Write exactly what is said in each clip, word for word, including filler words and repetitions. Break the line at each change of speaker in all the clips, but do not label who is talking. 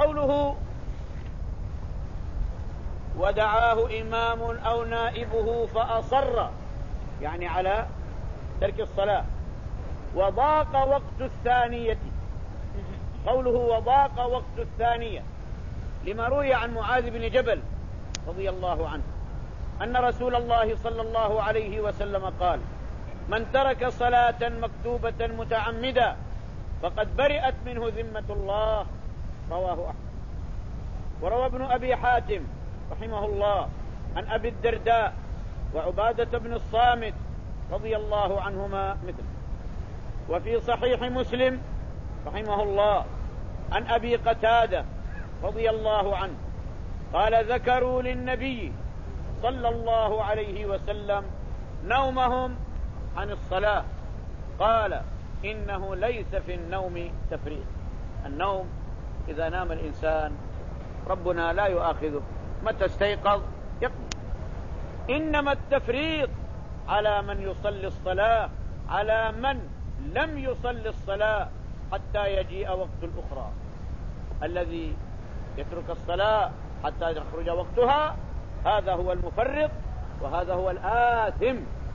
قوله ودعاه إمام أو نائبه فأصر، يعني على ترك الصلاة. وضاق وقت الثانية، قوله وضاق وقت الثانية لما روي عن معاذ بن جبل رضي الله عنه أن رسول الله صلى الله عليه وسلم قال: من ترك صلاة مكتوبة متعمدا فقد برئت منه ذمة الله. رواه أحمد. وروى ابن أبي حاتم رحمه الله عن أبي الدرداء وعبادة بن الصامت رضي الله عنهما مثل. وفي صحيح مسلم رحمه الله عن أبي قتادة رضي الله عنه قال: ذكروا للنبي صلى الله عليه وسلم نومهم عن الصلاة، قال: إنه ليس في النوم تفريط. النوم إذا نام الإنسان ربنا لا يؤاخذه، متى استيقظ يقضي. إنما التفريط على من يصلي الصلاة، على من لم يصلي الصلاة حتى يجيء وقت الأخرى. الذي يترك الصلاة حتى يخرج وقتها هذا هو المفرط، وهذا هو الآثم.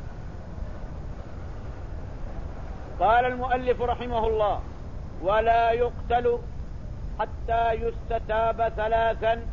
قال المؤلف رحمه الله: ولا يقتل حتى يستتاب ثلاثا.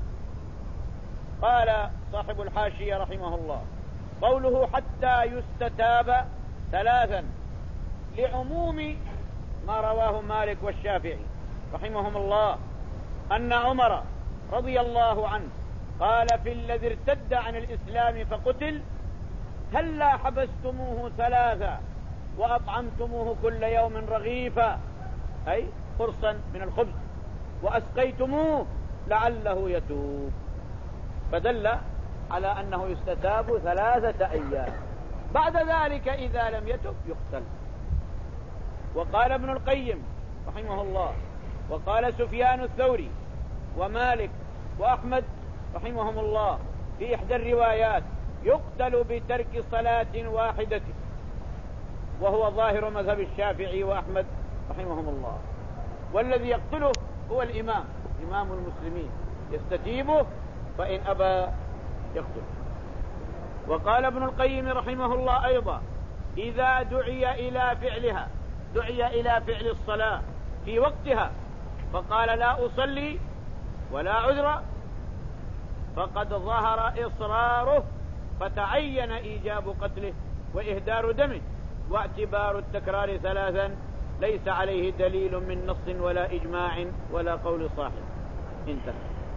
قال صاحب الحاشية رحمه الله: قوله حتى يستتاب ثلاثا لعموم ما رواه مالك والشافعي رحمهم الله أن عمر رضي الله عنه قال في الذي ارتد عن الإسلام فقتل: هلا حبستموه ثلاثا وأطعمتموه كل يوم رغيفا، أي قرصا من الخبز، وأسقيتموه لعله يتوب. فدل على أنه يستتاب ثلاثة أيام، بعد ذلك إذا لم يتب يقتل. وقال ابن القيم رحمه الله وقال سفيان الثوري ومالك وأحمد رحمهم الله في إحدى الروايات: يقتل بترك صلاة واحدة، وهو ظاهر مذهب الشافعي وأحمد رحمهم الله. والذي يقتله هو الإمام، إمام المسلمين، يستتيبه، فإن أبى يقتل. وقال ابن القيم رحمه الله أيضا: إذا دعي إلى فعلها، دعي إلى فعل الصلاة في وقتها فقال لا أصلي ولا عذر، فقد ظهر إصراره فتعين إيجاب قتله وإهدار دمه، واعتبار التكرار ثلاثا ليس عليه دليل من نص ولا إجماع ولا قول صاحب. انتهى.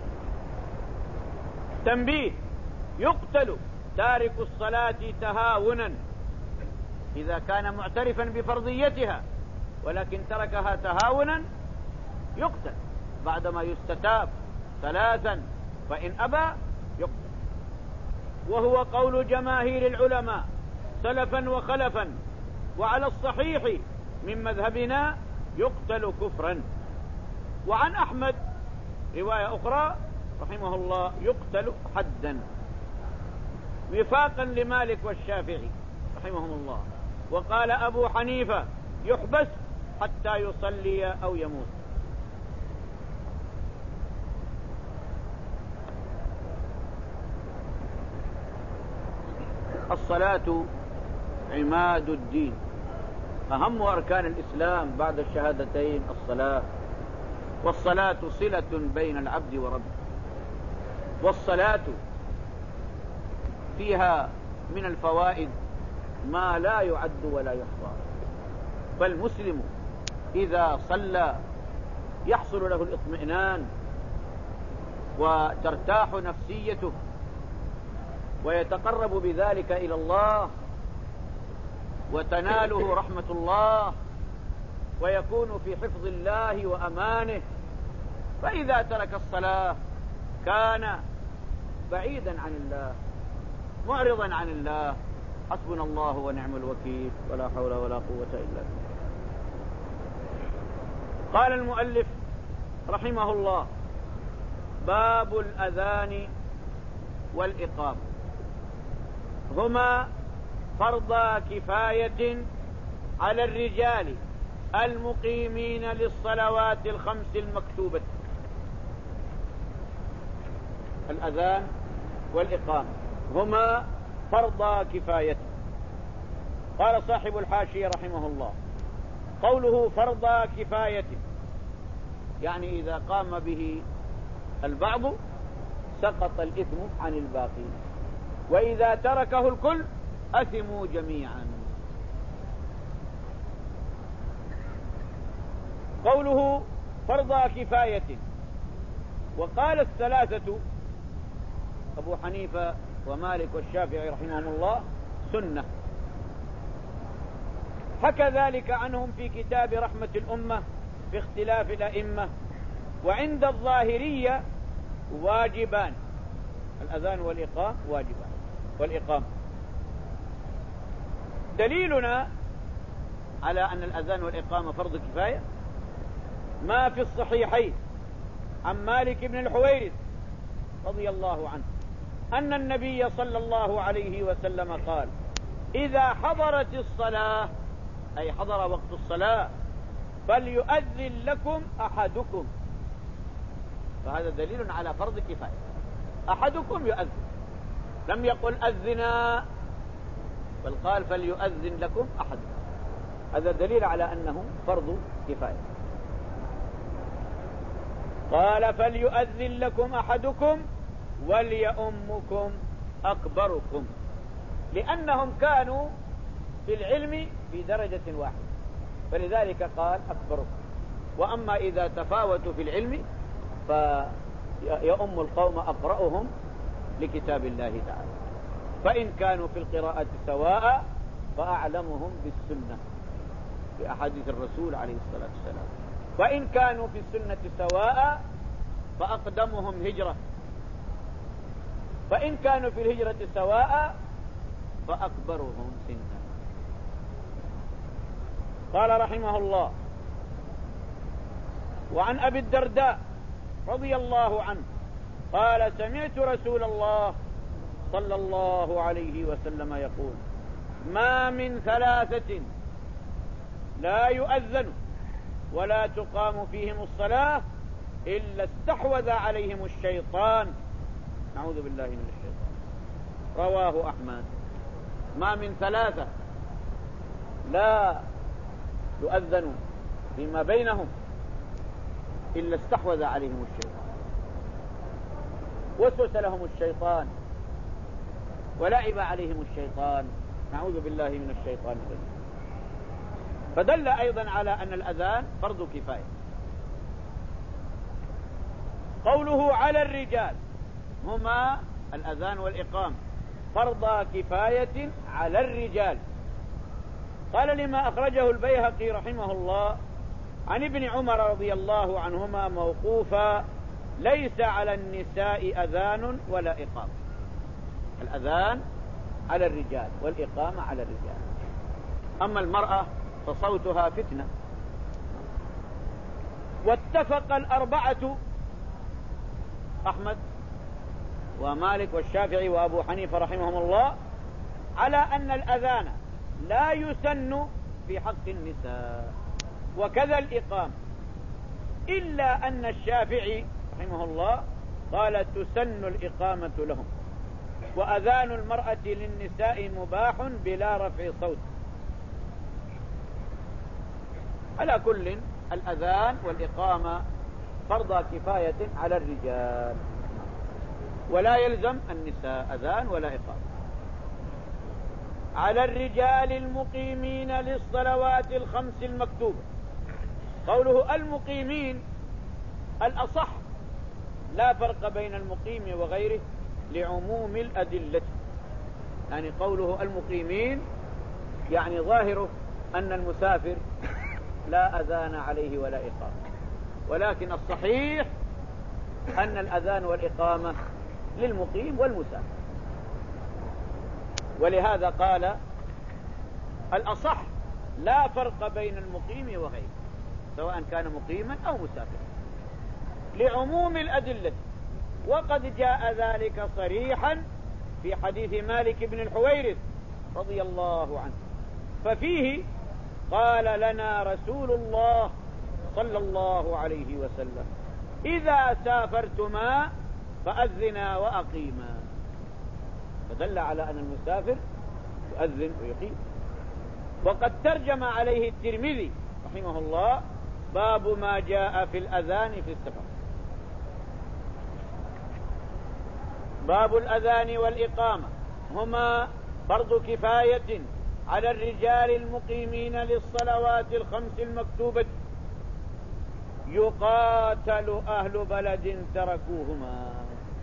تنبيه: يقتل تارك الصلاة تهاونا إذا كان معترفا بفرضيتها، ولكن تركها تهاونا يقتل بعدما يستتاب ثلاثا، فإن أبى يقتل. وهو قول جماهير العلماء سلفا وخلفا، وعلى الصحيح من مذهبنا يقتل كفرا. وعن أحمد رواية أخرى رحمه الله يقتل حدا، وفاقا لمالك والشافعي رحمهم الله. وقال أبو حنيفة يحبس حتى يصلي أو يموت. الصلاة عماد الدين، أهم أركان الإسلام بعد الشهادتين الصلاة. والصلاة صلة بين العبد وربه، والصلاة فيها من الفوائد ما لا يعد ولا يحصى. فالمسلم إذا صلى يحصل له الاطمئنان وترتاح نفسيته، ويتقرب بذلك إلى الله، وتناله رحمة الله، ويكون في حفظ الله وأمانه. فإذا ترك الصلاة كان بعيدا عن الله، معرضا عن الله. حسبنا الله ونعم الوكيل، ولا حول ولا قوة إلا بالله. قال المؤلف رحمه الله: باب الأذان والإقامة هما فرض كفاية على الرجال المقيمين للصلوات الخمس المكتوبة. الأذان والإقامة هما فرض كفاية. قال صاحب الحاشية رحمه الله: قوله فرض كفاية يعني إذا قام به البعض سقط الإثم عن الباقي، وإذا تركه الكل أثموا جميعا. قوله فرض كفاية، وقال الثلاثة أبو حنيفة ومالك والشافعي رحمهم الله سنة، حكى ذلك عنهم في كتاب رحمة الأمة في اختلاف الأئمة. وعند الظاهرية واجبان، الأذان والإقامة واجبان والإقامة. دليلنا على أن الأذان والإقامة فرض كفاية ما في الصحيحين عن مالك بن الحويرث رضي الله عنه أن النبي صلى الله عليه وسلم قال: إذا حضرت الصلاة، أي حضر وقت الصلاة، فليؤذن لكم أحدكم. فهذا دليل على فرض كفاية، أحدكم يؤذن، لم يقل أذنا، بل قال فليؤذن لكم أحدكم. هذا دليل على أنه فرض كفاية. قال: فليؤذن لكم أحدكم وليؤمكم أكبركم، لأنهم كانوا في العلم في درجة واحدة، فلذلك قال أكبركم. وأما إذا تفاوتوا في العلم فيؤم القوم أقرأهم لكتاب الله تعالى، فإن كانوا في القراءة سواء فأعلمهم بالسنة في أحاديث الرسول عليه الصلاة والسلام، وإن كانوا في السنة سواء فأقدمهم هجرة، فإن كانوا في الهجرة سواء فأكبرهم سنا. قال رحمه الله: وعن أبي الدرداء رضي الله عنه قال: سمعت رسول الله صلى الله عليه وسلم يقول: ما من ثلاثة لا يؤذن ولا تقام فيهم الصلاة إلا استحوذ عليهم الشيطان. نعوذ بالله من الشيطان. رواه أحمد. ما من ثلاثة لا يؤذن فيما بينهم إلا استحوذ عليهم الشيطان، وسوس لهم الشيطان ولعب عليهم الشيطان. نعوذ بالله من الشيطان الرجيم. فدل أيضا على أن الأذان فرض كفاية. قوله على الرجال، هما الأذان والإقامة فرض كفاية على الرجال. قال: لما أخرجه البيهقي رحمه الله عن ابن عمر رضي الله عنهما موقوفا: ليس على النساء أذان ولا إقامة. الأذان على الرجال والإقامة على الرجال، أما المرأة فصوتها فتنة. واتفق الأربعة أحمد ومالك والشافعي وأبو حنيفة رحمهم الله على أن الأذان لا يسن في حق النساء، وكذا الإقامة، إلا أن الشافعي رحمه الله قال: تسن الإقامة لهم، وأذان المرأة للنساء مباح بلا رفع صوت. على كل، الأذان والإقامة فرض كفاية على الرجال، ولا يلزم النساء أذان ولا إقامة. على الرجال المقيمين للصلوات الخمس المكتوبة. قوله المقيمين الأصح، لا فرق بين المقيم وغيره لعموم الأدلة. يعني قوله المقيمين يعني ظاهره أن المسافر لا أذان عليه ولا إقامة، ولكن الصحيح أن الأذان والإقامة للمقيم والمسافر. ولهذا قال الأصح لا فرق بين المقيم وغيره، سواء كان مقيما أو مسافرا، لعموم الأدلة. وقد جاء ذلك صريحا في حديث مالك بن الحويرث رضي الله عنه، ففيه قال: لنا رسول الله صلى الله عليه وسلم: إذا سافرتما فأذنا وأقيما، فدل على أن المسافر يؤذن ويقيم. وقد ترجم عليه الترمذي رحمه الله باب ما جاء في الأذان في السفر. باب الأذان والإقامة هما فرض كفاية على الرجال المقيمين للصلوات الخمس المكتوبة، يقاتل أهل بلد تركوهما.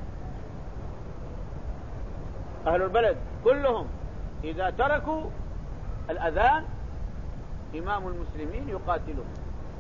أهل البلد كلهم إذا تركوا الأذان إمام المسلمين يقاتلهم.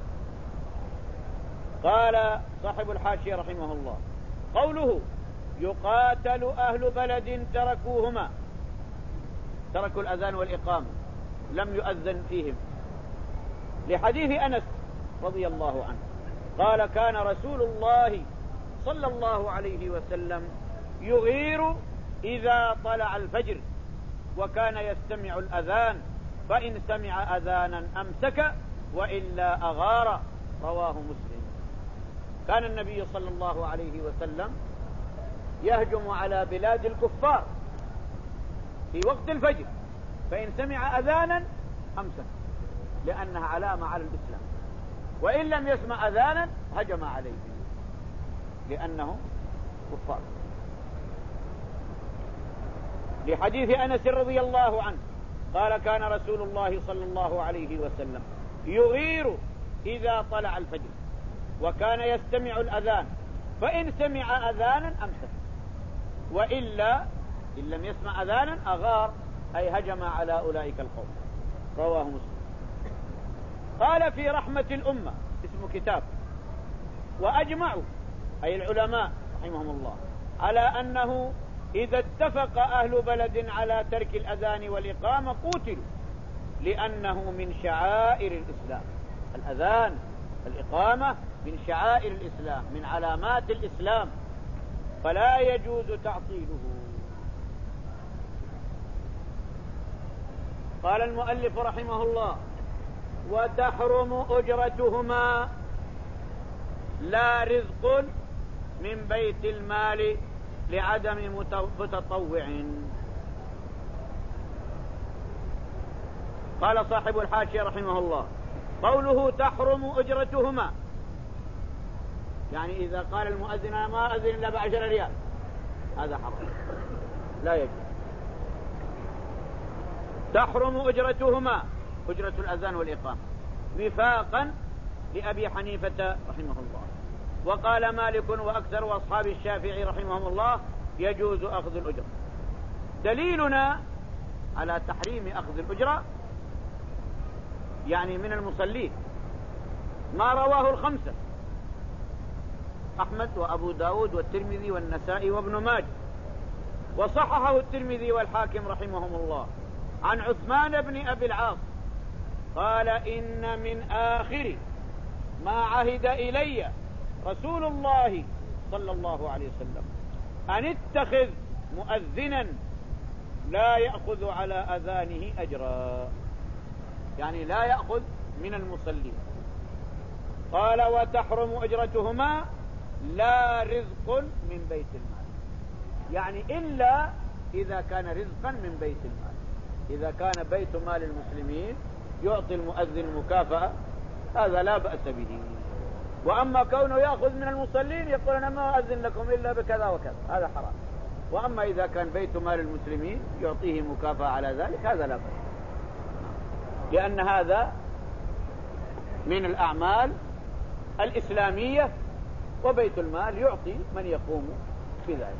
قال صاحب الحاشية رحمه الله قوله يقاتل أهل بلد تركوهما، تركوا الأذان والإقامة لم يؤذن فيهم، لحديث أنس رضي الله عنه قال كان رسول الله صلى الله عليه وسلم يغير إذا طلع الفجر، وكان يستمع الأذان، فإن سمع أذانا أمسك وإلا أغار. رواه مسلم. كان النبي صلى الله عليه وسلم يهجم على بلاد الكفار في وقت الفجر، فإن سمع أذانا أمسك لأنها علامة على الإسلام، وإن لم يسمع أذانا هجم عليه لأنهم كفار. لحديث أنس رضي الله عنه قال كان رسول الله صلى الله عليه وسلم يغير إذا طلع الفجر، وكان يستمع الأذان، فإن سمع أذانا أمسك، وإلا إن لم يسمع أذانا أغار، أي هجم على أولئك القوم. رواه مسلم. قال في رحمة الأمة اسم كتاب، وأجمعوا أي العلماء رحمهم الله على أنه إذا اتفق أهل بلد على ترك الأذان والإقامة قوتلوا، لأنه من شعائر الإسلام. الأذان الإقامة من شعائر الإسلام، من علامات الإسلام، فلا يجوز تعطيله. قال المؤلف رحمه الله وتحرم أجرتهما لا رزق من بيت المال لعدم متطوع. قال صاحب الحاشية رحمه الله قوله تحرم أجرتهما، يعني إذا قال المؤذن أنا ما أذن إلا بعشر ريال هذا حرام، لا يجوز. تحرم أجرتهما، أجرة الأذان والإقامة، وفاقا لأبي حنيفة رحمه الله. وقال مالك وأكثر وأصحاب الشافعي رحمهم الله يجوز أخذ الأجرة. دليلنا على تحريم أخذ الأجرة يعني من المصلين ما رواه الخمسة أحمد وأبو داود والترمذي والنسائي وابن ماجه، وصححه الترمذي والحاكم رحمهم الله عن عثمان بن أبي العاص قال إن من آخر ما عهد إلي رسول الله صلى الله عليه وسلم أن اتخذ مؤذنا لا يأخذ على أذانه أجرا، يعني لا يأخذ من المصلين. قال وتحرم أجرتهما لا رزق من بيت المال، يعني إلا إذا كان رزقا من بيت المال. إذا كان بيت مال المسلمين يعطي المؤذن مكافأة هذا لا بأس به. وأما كونه يأخذ من المصلين يقول أنا ما أذن لكم إلا بكذا وكذا هذا حرام. وأما إذا كان بيت مال المسلمين يعطيه مكافأة على ذلك هذا لا بأس، لأن هذا من الأعمال الإسلامية، وبيت المال يعطي من يقوم بذلك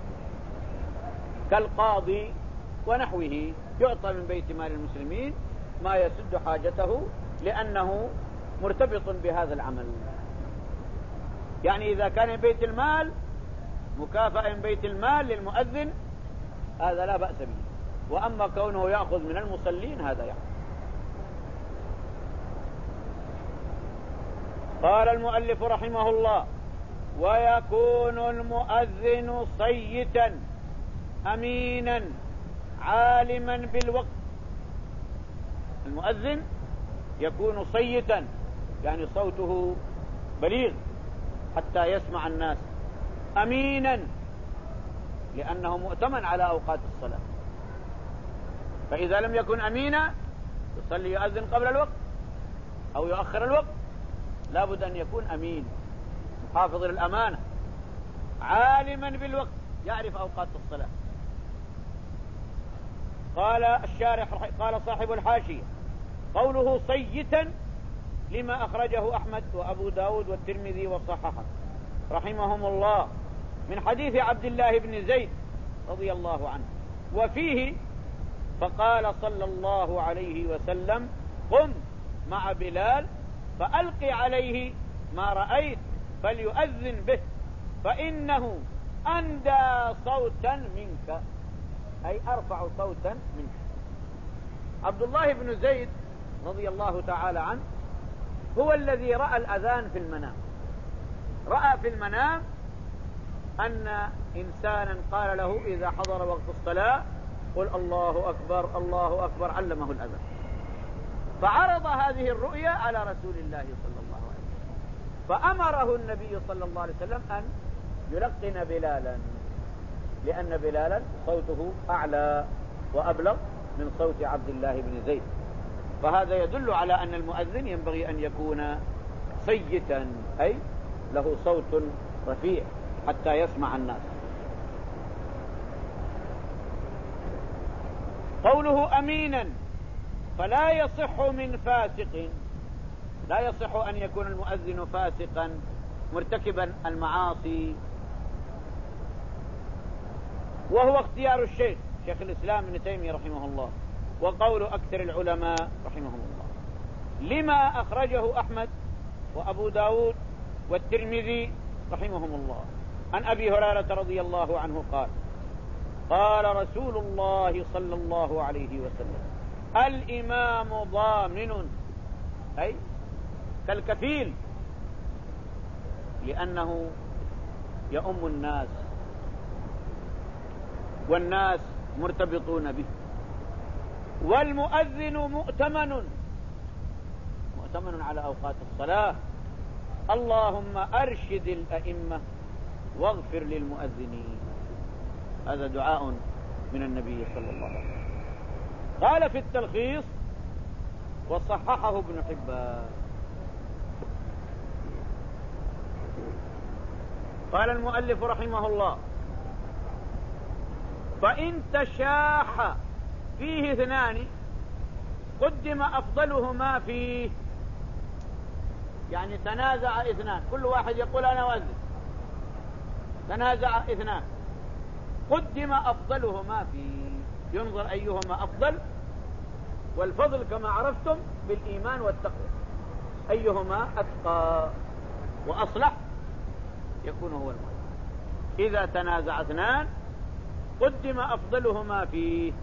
كالقاضي ونحوه، يعطى من بيت مال المسلمين ما يسد حاجته لأنه مرتبط بهذا العمل. يعني إذا كان بيت المال مكافأة من بيت المال للمؤذن هذا لا بأس به، وأما كونه يأخذ من المصلين هذا يعني. قال المؤلف رحمه الله ويكون المؤذن صيتا أمينا عالما بالوقت. المؤذن يكون صيتا يعني صوته بليغ حتى يسمع الناس، أمينا لأنه مؤتمن على أوقات الصلاة. فإذا لم يكن أمينا يصلي يؤذن قبل الوقت أو يؤخر الوقت، لا بد أن يكون أمين حافظ للأمانة عالما بالوقت يعرف أوقات الصلاة. قال الشارح قال صاحب الحاشية قوله صيتا لما أخرجه أحمد وأبو داود والترمذي وصححه رحمهم الله من حديث عبد الله بن زيد رضي الله عنه، وفيه فقال صلى الله عليه وسلم قم مع بلال فألقي عليه ما رأيت فليؤذن به فإنه أندى صوتا منك، أي أرفع صوتا منك. عبد الله بن زيد رضي الله تعالى عنه هو الذي رأى الأذان في المنام، رأى في المنام أن إنسانا قال له إذا حضر وقت الصلاة قل الله أكبر الله أكبر، علمه الأذان، فعرض هذه الرؤيا على رسول الله صلى الله عليه وسلم، فأمره النبي صلى الله عليه وسلم أن يلقن بلالا، لأن بلالا صوته أعلى وأبلغ من صوت عبد الله بن زيد، فهذا يدل على أن المؤذن ينبغي أن يكون صيتا، أي له صوت رفيع حتى يسمع الناس. قوله أمينا فلا يصح من فاسق، لا يصح أن يكون المؤذن فاسقا مرتكبا المعاصي، وهو اختيار الشيخ شيخ الإسلام ابن تيمية رحمه الله وقول أكثر العلماء رحمهم الله، لما أخرجه أحمد وأبو داود والترمذي رحمهم الله عن أبي هريرة رضي الله عنه قال قال رسول الله صلى الله عليه وسلم الإمام ضامن، أي كالكفيل، لأنه يؤم الناس والناس مرتبطون به، والمؤذن مؤتمن مؤتمن على أوقات الصلاة. اللهم أرشد الأئمة واغفر للمؤذنين، هذا دعاء من النبي صلى الله عليه وسلم. قال في التلخيص وصححه ابن حبان، قال المؤلف رحمه الله فإن تشاح فيه اثنان قدم أفضلهما فيه، يعني تنازع اثنان، كل واحد يقول أنا أؤذن، تنازع اثنان قدم أفضلهما فيه، ينظر أيهما أفضل، والفضل كما عرفتم بالإيمان والتقوى، أيهما أتقى وأصلح يكون هو المؤذن. إذا تنازع اثنان قدم أفضلهما فيه،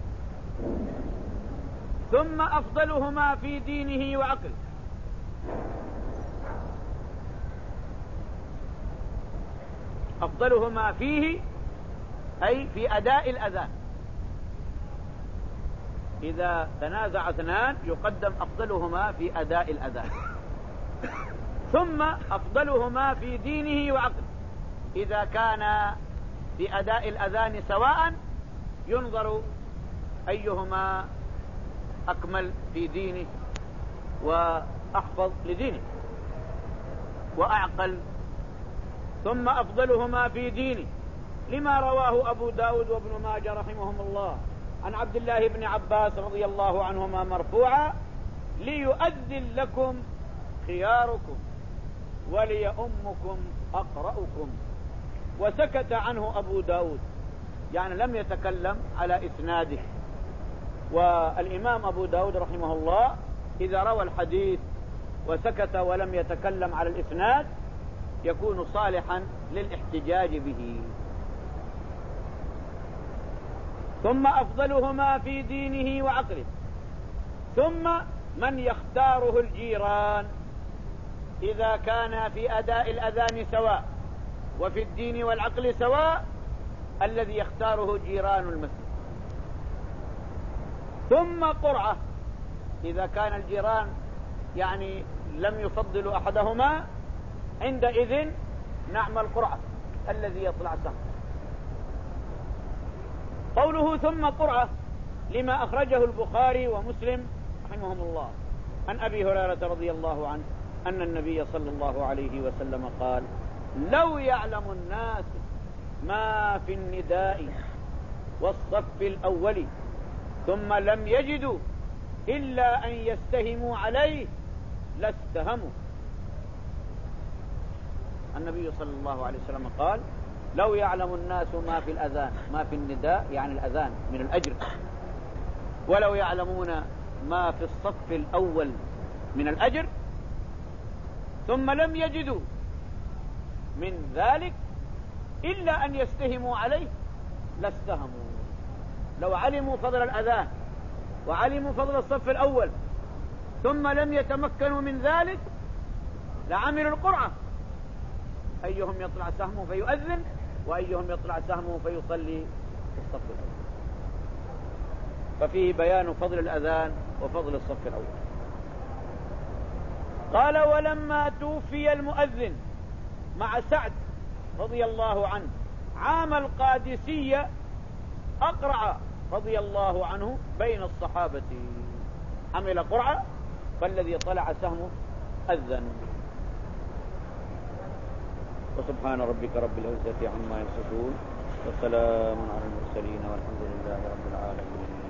ثم أفضلهما في دينه وعقله، أفضلهما فيه أي في أداء الأذان، إذا تنازع اثنان يقدم أفضلهما في أداء الأذان، ثم أفضلهما في دينه وعقله، إذا كان في أداء الأذان سواء ينظر أيهما أكمل في دينه وأحفظ لدينه وأعقل، ثم أفضلهما في دينه لما رواه أبو داود وابن ماجه رحمهم الله عن عبد الله بن عباس رضي الله عنهما مرفوعا ليؤذن لكم خياركم وليؤمكم أقرأكم، وسكت عنه أبو داود، يعني لم يتكلم على إسناده. والإمام أبو داود رحمه الله إذا روى الحديث وسكت ولم يتكلم على الإسناد يكون صالحا للاحتجاج به. ثم أفضلهما في دينه وعقله، ثم من يختاره الجيران، إذا كان في أداء الأذان سواء وفي الدين والعقل سواء الذي يختاره جيران المسجد. ثم قرعة، إذا كان الجيران يعني لم يفضلوا أحدهما عندئذ نعمل قرعة، الذي يطلع سهم. قوله ثم قرعة لما أخرجه البخاري ومسلم رحمهم الله عن أبي هريرة رضي الله عنه أن النبي صلى الله عليه وسلم قال: لو يعلم الناس ما في النداء والصف الأول ثم لم يجدوا إلا أن يستهموا عليه لاستهموا. النبي صلى الله عليه وسلم قال: لو يعلم الناس ما في الأذان، ما في النداء يعني الأذان من الأجر، ولو يعلمون ما في الصف الأول من الأجر ثم لم يجدوا من ذلك إلا أن يستهموا عليه لاستهموا. لو علموا فضل الأذان وعلموا فضل الصف الأول ثم لم يتمكنوا من ذلك لعملوا القرعة، أيهم يطلع سهمه فيؤذن وأيهم يطلع سهمه فيصلي في الصف الأول. ففيه بيان فضل الأذان وفضل الصف الأول. قال: ولما توفي المؤذن مع سعد رضي الله عنه عام القادسية أقرع رضي الله عنه بين الصحابة، عمل قرعة فالذي طلع سهمه أذن. وسبحان ربك رب العزة عما يصفون وسلام على المرسلين والحمد لله رب العالمين.